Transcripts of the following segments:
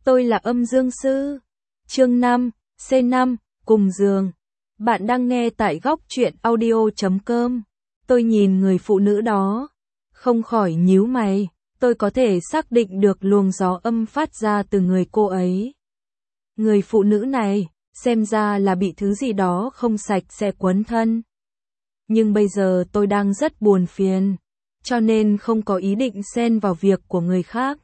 Tôi là âm dương sư. Chương 5, C5, cùng giường. Bạn đang nghe tại góc truyện audio.com. Tôi nhìn người phụ nữ đó, không khỏi nhíu mày. Tôi có thể xác định được luồng gió âm phát ra từ người cô ấy. Người phụ nữ này, xem ra là bị thứ gì đó không sạch sẽ quấn thân. Nhưng bây giờ tôi đang rất buồn phiền, cho nên không có ý định xen vào việc của người khác.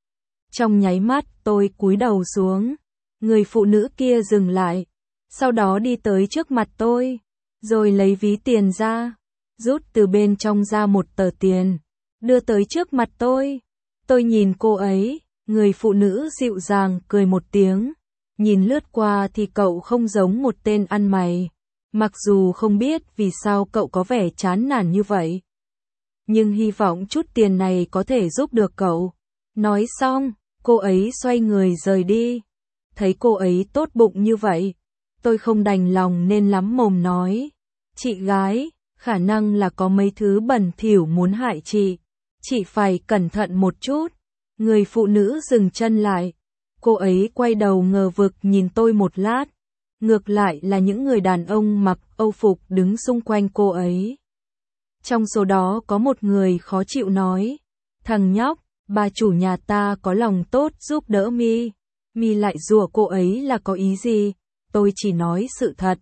Trong nháy mắt tôi cúi đầu xuống, người phụ nữ kia dừng lại, sau đó đi tới trước mặt tôi, rồi lấy ví tiền ra, rút từ bên trong ra một tờ tiền, đưa tới trước mặt tôi. Tôi nhìn cô ấy, người phụ nữ dịu dàng cười một tiếng, nhìn lướt qua thì cậu không giống một tên ăn mày, mặc dù không biết vì sao cậu có vẻ chán nản như vậy. Nhưng hy vọng chút tiền này có thể giúp được cậu. Nói xong, cô ấy xoay người rời đi. Thấy cô ấy tốt bụng như vậy, tôi không đành lòng nên lắm mồm nói. Chị gái, khả năng là có mấy thứ bẩn thỉu muốn hại chị phải cẩn thận một chút. Người phụ nữ dừng chân lại. Cô ấy quay đầu ngờ vực nhìn tôi một lát. Ngược lại là những người đàn ông mặc âu phục đứng xung quanh cô ấy. Trong số đó có một người khó chịu nói, thằng nhóc, bà chủ nhà ta có lòng tốt giúp đỡ mi lại rủa cô ấy là có ý gì? Tôi chỉ nói sự thật.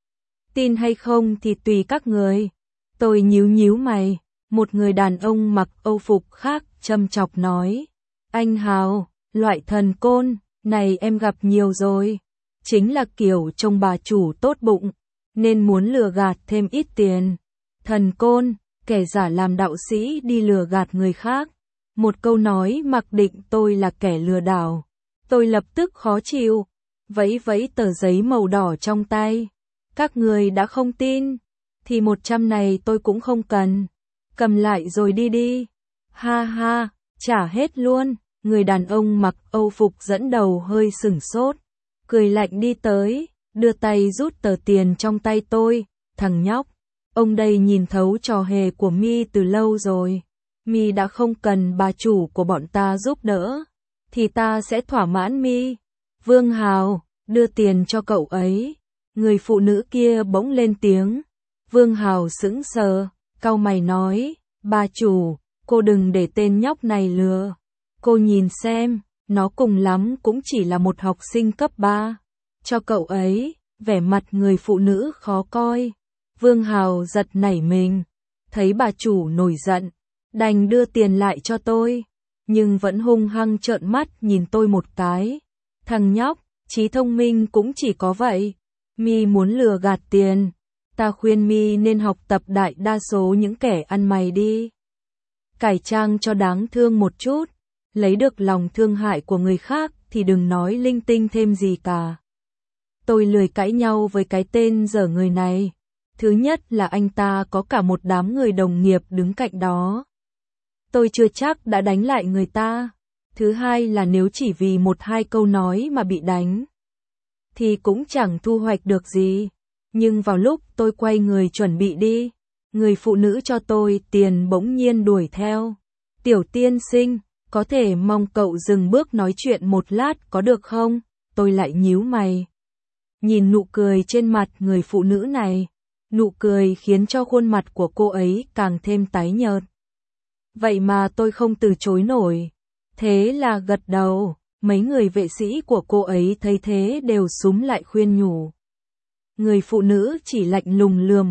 Tin hay không thì tùy các người. Tôi nhíu mày, một người đàn ông mặc âu phục khác châm chọc nói, anh Hào, loại thần côn này em gặp nhiều rồi, chính là kiểu trông bà chủ tốt bụng, nên muốn lừa gạt thêm ít tiền. Thần côn, kẻ giả làm đạo sĩ đi lừa gạt người khác. Một câu nói mặc định tôi là kẻ lừa đảo. Tôi lập tức khó chịu, vẫy tờ giấy màu đỏ trong tay. Các người đã không tin, thì 100 này tôi cũng không cần. Cầm lại rồi đi. Ha ha, trả hết luôn. Người đàn ông mặc âu phục dẫn đầu hơi sửng sốt, cười lạnh đi tới, đưa tay rút tờ tiền trong tay tôi. Thằng nhóc, ông đây nhìn thấu trò hề của mi từ lâu rồi. Mi đã không cần bà chủ của bọn ta giúp đỡ, thì ta sẽ thỏa mãn mi. Vương Hào, đưa tiền cho cậu ấy. Người phụ nữ kia bỗng lên tiếng. Vương Hào sững sờ, cau mày nói, bà chủ, cô đừng để tên nhóc này lừa. Cô nhìn xem, nó cùng lắm cũng chỉ là một học sinh cấp 3. Cho cậu ấy. Vẻ mặt người phụ nữ khó coi. Vương Hào giật nảy mình, thấy bà chủ nổi giận, đành đưa tiền lại cho tôi, nhưng vẫn hung hăng trợn mắt nhìn tôi một cái. Thằng nhóc, trí thông minh cũng chỉ có vậy. Mi muốn lừa gạt tiền, ta khuyên mi nên học tập đại đa số những kẻ ăn mày đi. Cải trang cho đáng thương một chút, lấy được lòng thương hại của người khác thì đừng nói linh tinh thêm gì cả. Tôi lười cãi nhau với cái tên dở người này. Thứ nhất là anh ta có cả một đám người đồng nghiệp đứng cạnh đó. Tôi chưa chắc đã đánh lại người ta. Thứ hai là nếu chỉ vì 1-2 câu nói mà bị đánh, thì cũng chẳng thu hoạch được gì. Nhưng vào lúc tôi quay người chuẩn bị đi, người phụ nữ cho tôi tiền bỗng nhiên đuổi theo. Tiểu tiên sinh, có thể mong cậu dừng bước nói chuyện một lát có được không? Tôi lại nhíu mày. Nhìn nụ cười trên mặt người phụ nữ này, nụ cười khiến cho khuôn mặt của cô ấy càng thêm tái nhợt. Vậy mà tôi không từ chối nổi. Thế là gật đầu, mấy người vệ sĩ của cô ấy thấy thế đều súm lại khuyên nhủ. Người phụ nữ chỉ lạnh lùng lườm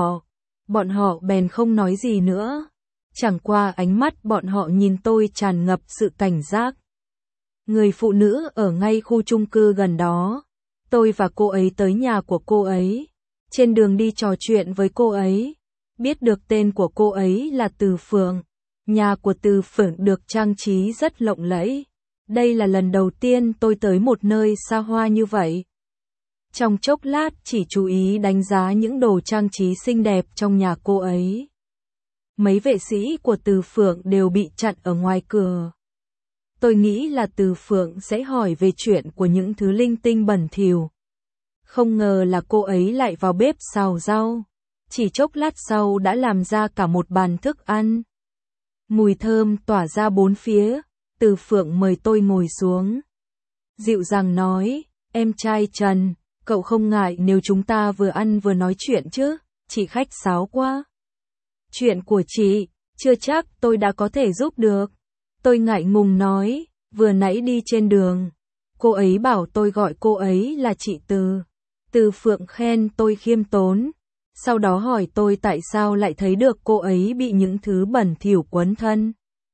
bọn họ bèn không nói gì nữa. Chẳng qua ánh mắt bọn họ nhìn tôi tràn ngập sự cảnh giác. Người phụ nữ ở ngay khu chung cư gần đó. Tôi và cô ấy tới nhà của cô ấy. Trên đường đi trò chuyện với cô ấy, biết được tên của cô ấy là Từ Phượng. Nhà của Từ Phượng được trang trí rất lộng lẫy. Đây là lần đầu tiên tôi tới một nơi xa hoa như vậy. Trong chốc lát chỉ chú ý đánh giá những đồ trang trí xinh đẹp trong nhà cô ấy. Mấy vệ sĩ của Từ Phượng đều bị chặn ở ngoài cửa. Tôi nghĩ là Từ Phượng sẽ hỏi về chuyện của những thứ linh tinh bẩn thỉu. Không ngờ là cô ấy lại vào bếp xào rau. Chỉ chốc lát sau đã làm ra cả một bàn thức ăn. Mùi thơm tỏa ra bốn phía. Từ Phượng mời tôi ngồi xuống. dịu dàng nói, em trai Trần, cậu không ngại nếu chúng ta vừa ăn vừa nói chuyện chứ, chị khách sáo quá. Chuyện của chị, chưa chắc tôi đã có thể giúp được. Tôi ngại ngùng nói, vừa nãy đi trên đường, cô ấy bảo tôi gọi cô ấy là chị Từ. Từ Phượng khen tôi khiêm tốn, sau đó hỏi tôi tại sao lại thấy được cô ấy bị những thứ bẩn thỉu quấn thân.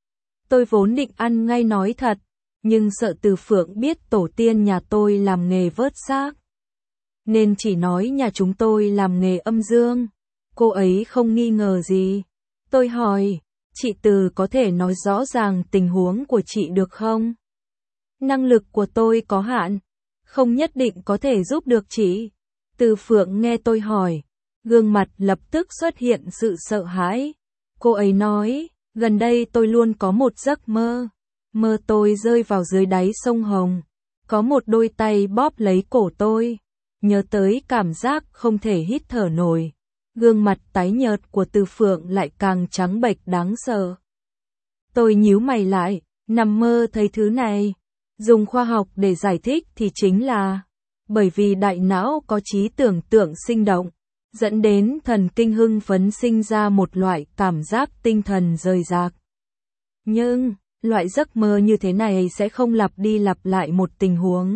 Tôi vốn định ăn ngay nói thật, nhưng sợ Từ Phượng biết tổ tiên nhà tôi làm nghề vớt xác, nên chỉ nói nhà chúng tôi làm nghề âm dương. Cô ấy không nghi ngờ gì. Tôi hỏi, chị Từ có thể nói rõ ràng tình huống của chị được không? Năng lực của tôi có hạn, không nhất định có thể giúp được chị. Từ Phượng nghe tôi hỏi, gương mặt lập tức xuất hiện sự sợ hãi. Cô ấy nói, gần đây tôi luôn có một giấc mơ. Mơ tôi rơi vào dưới đáy sông Hồng. Có một đôi tay bóp lấy cổ tôi. Nhớ tới cảm giác không thể hít thở nổi. Gương mặt tái nhợt của Từ Phượng lại càng trắng bệch đáng sợ. Tôi nhíu mày lại, nằm mơ thấy thứ này. Dùng khoa học để giải thích thì chính là bởi vì đại não có trí tưởng tượng sinh động, dẫn đến thần kinh hưng phấn sinh ra một loại cảm giác tinh thần rời rạc. Nhưng, loại giấc mơ như thế này sẽ không lặp đi lặp lại một tình huống.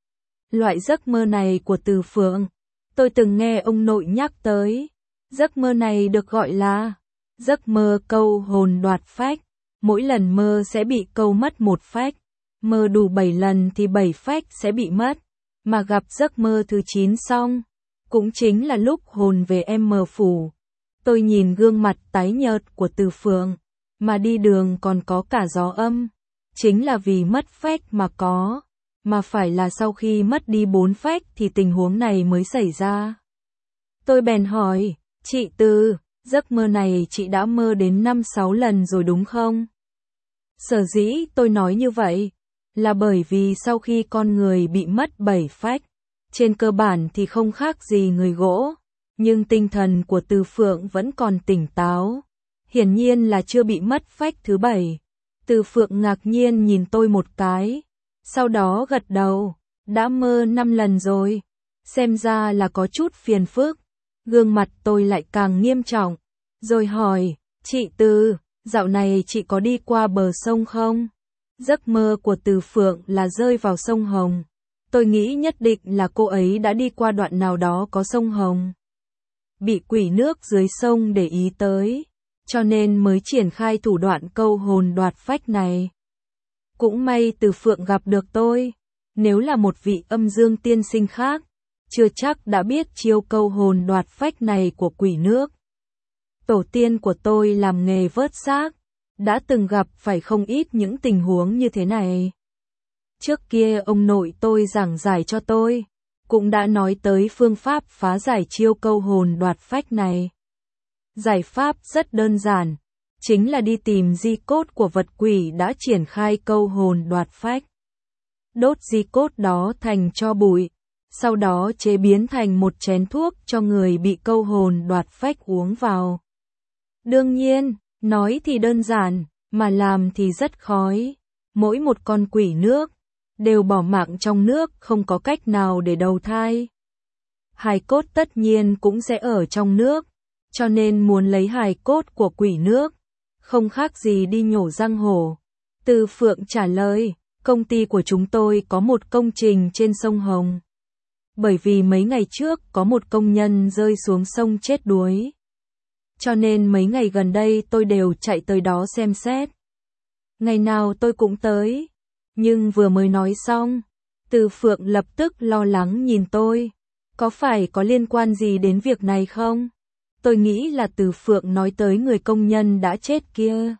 Loại giấc mơ này của Từ Phượng, tôi từng nghe ông nội nhắc tới. Giấc mơ này được gọi là giấc mơ câu hồn đoạt phách. Mỗi lần mơ sẽ bị câu mất một phách. Mơ đủ 7 lần thì 7 phách sẽ bị mất. Mà gặp giấc mơ thứ 9 xong, cũng chính là lúc hồn về em mờ phủ. Tôi nhìn gương mặt tái nhợt của Từ Phượng, mà đi đường còn có cả gió âm. Chính là vì mất phách mà có, mà phải là sau khi mất đi 4 phách thì tình huống này mới xảy ra. Tôi bèn hỏi, chị Từ, giấc mơ này chị đã mơ đến 5-6 lần rồi đúng không? Sở dĩ tôi nói như vậy, là bởi vì sau khi con người bị mất 7 phách, trên cơ bản thì không khác gì người gỗ, nhưng tinh thần của Từ Phượng vẫn còn tỉnh táo, hiển nhiên là chưa bị mất phách thứ 7. Từ Phượng ngạc nhiên nhìn tôi một cái, sau đó gật đầu, đã mơ 5 lần rồi, xem ra là có chút phiền phức. Gương mặt tôi lại càng nghiêm trọng, rồi hỏi, chị Từ, dạo này chị có đi qua bờ sông không? Giấc mơ của Từ Phượng là rơi vào sông Hồng. Tôi nghĩ nhất định là cô ấy đã đi qua đoạn nào đó có sông Hồng. Bị quỷ nước dưới sông để ý tới, cho nên mới triển khai thủ đoạn câu hồn đoạt phách này. Cũng may Từ Phượng gặp được tôi, nếu là một vị âm dương tiên sinh khác, chưa chắc đã biết chiêu câu hồn đoạt phách này của quỷ nước. Tổ tiên của tôi làm nghề vớt xác, đã từng gặp phải không ít những tình huống như thế này. Trước kia ông nội tôi giảng giải cho tôi, cũng đã nói tới phương pháp phá giải chiêu câu hồn đoạt phách này. Giải pháp rất đơn giản, chính là đi tìm di cốt của vật quỷ đã triển khai câu hồn đoạt phách. Đốt di cốt đó thành tro bụi, sau đó chế biến thành một chén thuốc cho người bị câu hồn đoạt phách uống vào. Đương nhiên, nói thì đơn giản, mà làm thì rất khó. Mỗi một con quỷ nước đều bỏ mạng trong nước, không có cách nào để đầu thai. Hài cốt tất nhiên cũng sẽ ở trong nước, cho nên muốn lấy hài cốt của quỷ nước, không khác gì đi nhổ răng hổ. Từ Phượng trả lời, công ty của chúng tôi có một công trình trên sông Hồng. Bởi vì mấy ngày trước có một công nhân rơi xuống sông chết đuối. Cho nên mấy ngày gần đây tôi đều chạy tới đó xem xét. Ngày nào tôi cũng tới. Nhưng vừa mới nói xong, Từ Phượng lập tức lo lắng nhìn tôi. Có phải có liên quan gì đến việc này không? Tôi nghĩ là Từ Phượng nói tới người công nhân đã chết kia.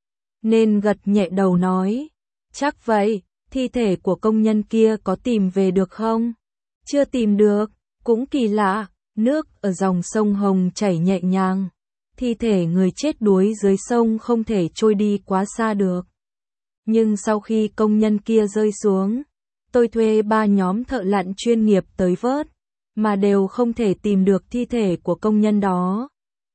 Nên gật nhẹ đầu nói. Chắc vậy, thi thể của công nhân kia có tìm về được không? Chưa tìm được, cũng kỳ lạ, nước ở dòng sông Hồng chảy nhẹ nhàng. Thi thể người chết đuối dưới sông không thể trôi đi quá xa được. Nhưng sau khi công nhân kia rơi xuống, tôi thuê 3 nhóm thợ lặn chuyên nghiệp tới vớt, mà đều không thể tìm được thi thể của công nhân đó.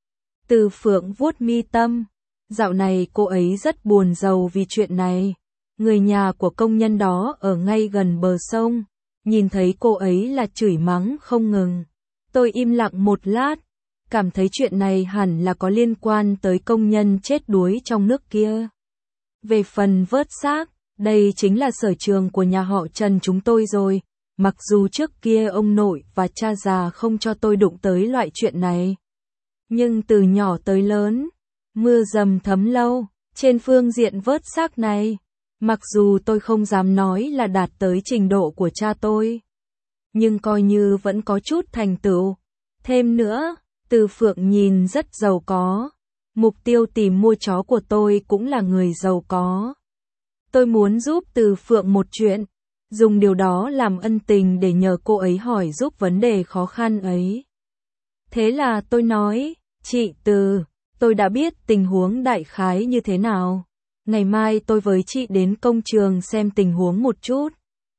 Từ Phượng vuốt mi tâm, dạo này cô ấy rất buồn rầu vì chuyện này. Người nhà của công nhân đó ở ngay gần bờ sông, nhìn thấy cô ấy là chửi mắng không ngừng. Tôi im lặng một lát, cảm thấy chuyện này hẳn là có liên quan tới công nhân chết đuối trong nước kia. Về phần vớt xác, đây chính là sở trường của nhà họ Trần chúng tôi rồi, mặc dù trước kia ông nội và cha già không cho tôi đụng tới loại chuyện này. Nhưng từ nhỏ tới lớn, mưa dầm thấm lâu, trên phương diện vớt xác này, mặc dù tôi không dám nói là đạt tới trình độ của cha tôi, nhưng coi như vẫn có chút thành tựu. Thêm nữa, Từ Phượng nhìn rất giàu có. Mục tiêu tìm mua chó của tôi cũng là người giàu có. Tôi muốn giúp Từ Phượng một chuyện, dùng điều đó làm ân tình để nhờ cô ấy hỏi giúp vấn đề khó khăn ấy. Thế là tôi nói, chị Từ, tôi đã biết tình huống đại khái như thế nào. Ngày mai tôi với chị đến công trường xem tình huống một chút.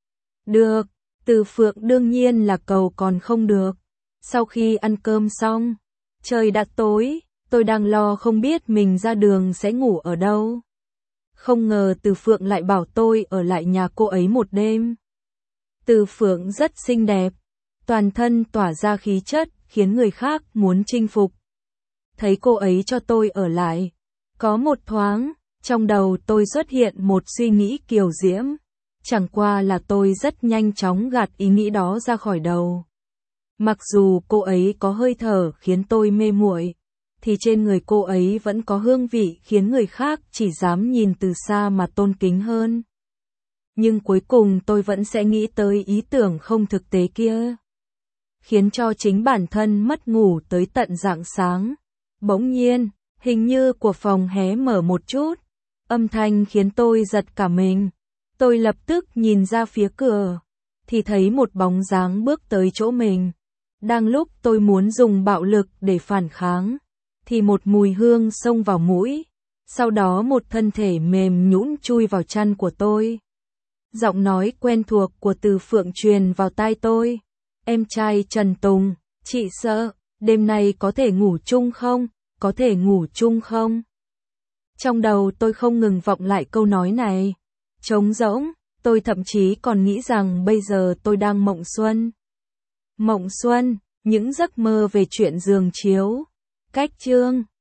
Được, Từ Phượng đương nhiên là cầu còn không được. Sau khi ăn cơm xong, trời đã tối, tôi đang lo không biết mình ra đường sẽ ngủ ở đâu. Không ngờ Từ Phượng lại bảo tôi ở lại nhà cô ấy một đêm. Từ Phượng rất xinh đẹp, toàn thân tỏa ra khí chất khiến người khác muốn chinh phục. Thấy cô ấy cho tôi ở lại, có một thoáng, trong đầu tôi xuất hiện một suy nghĩ kiều diễm. Chẳng qua là tôi rất nhanh chóng gạt ý nghĩ đó ra khỏi đầu. Mặc dù cô ấy có hơi thở khiến tôi mê muội, thì trên người cô ấy vẫn có hương vị khiến người khác chỉ dám nhìn từ xa mà tôn kính hơn. Nhưng cuối cùng tôi vẫn sẽ nghĩ tới ý tưởng không thực tế kia, khiến cho chính bản thân mất ngủ tới tận rạng sáng. Bỗng nhiên, hình như của phòng hé mở một chút, âm thanh khiến tôi giật cả mình. Tôi lập tức nhìn ra phía cửa, thì thấy một bóng dáng bước tới chỗ mình. Đang lúc tôi muốn dùng bạo lực để phản kháng, thì một mùi hương xông vào mũi, sau đó một thân thể mềm nhũn chui vào chăn của tôi. Giọng nói quen thuộc của Từ Phượng truyền vào tai tôi. Em trai Trần Tùng, chị sợ, đêm nay có thể ngủ chung không? Có thể ngủ chung không? Trong đầu tôi không ngừng vọng lại câu nói này. Trống rỗng, tôi thậm chí còn nghĩ rằng bây giờ tôi đang mộng xuân. Mộng xuân, những giấc mơ về chuyện giường chiếu. Cách chương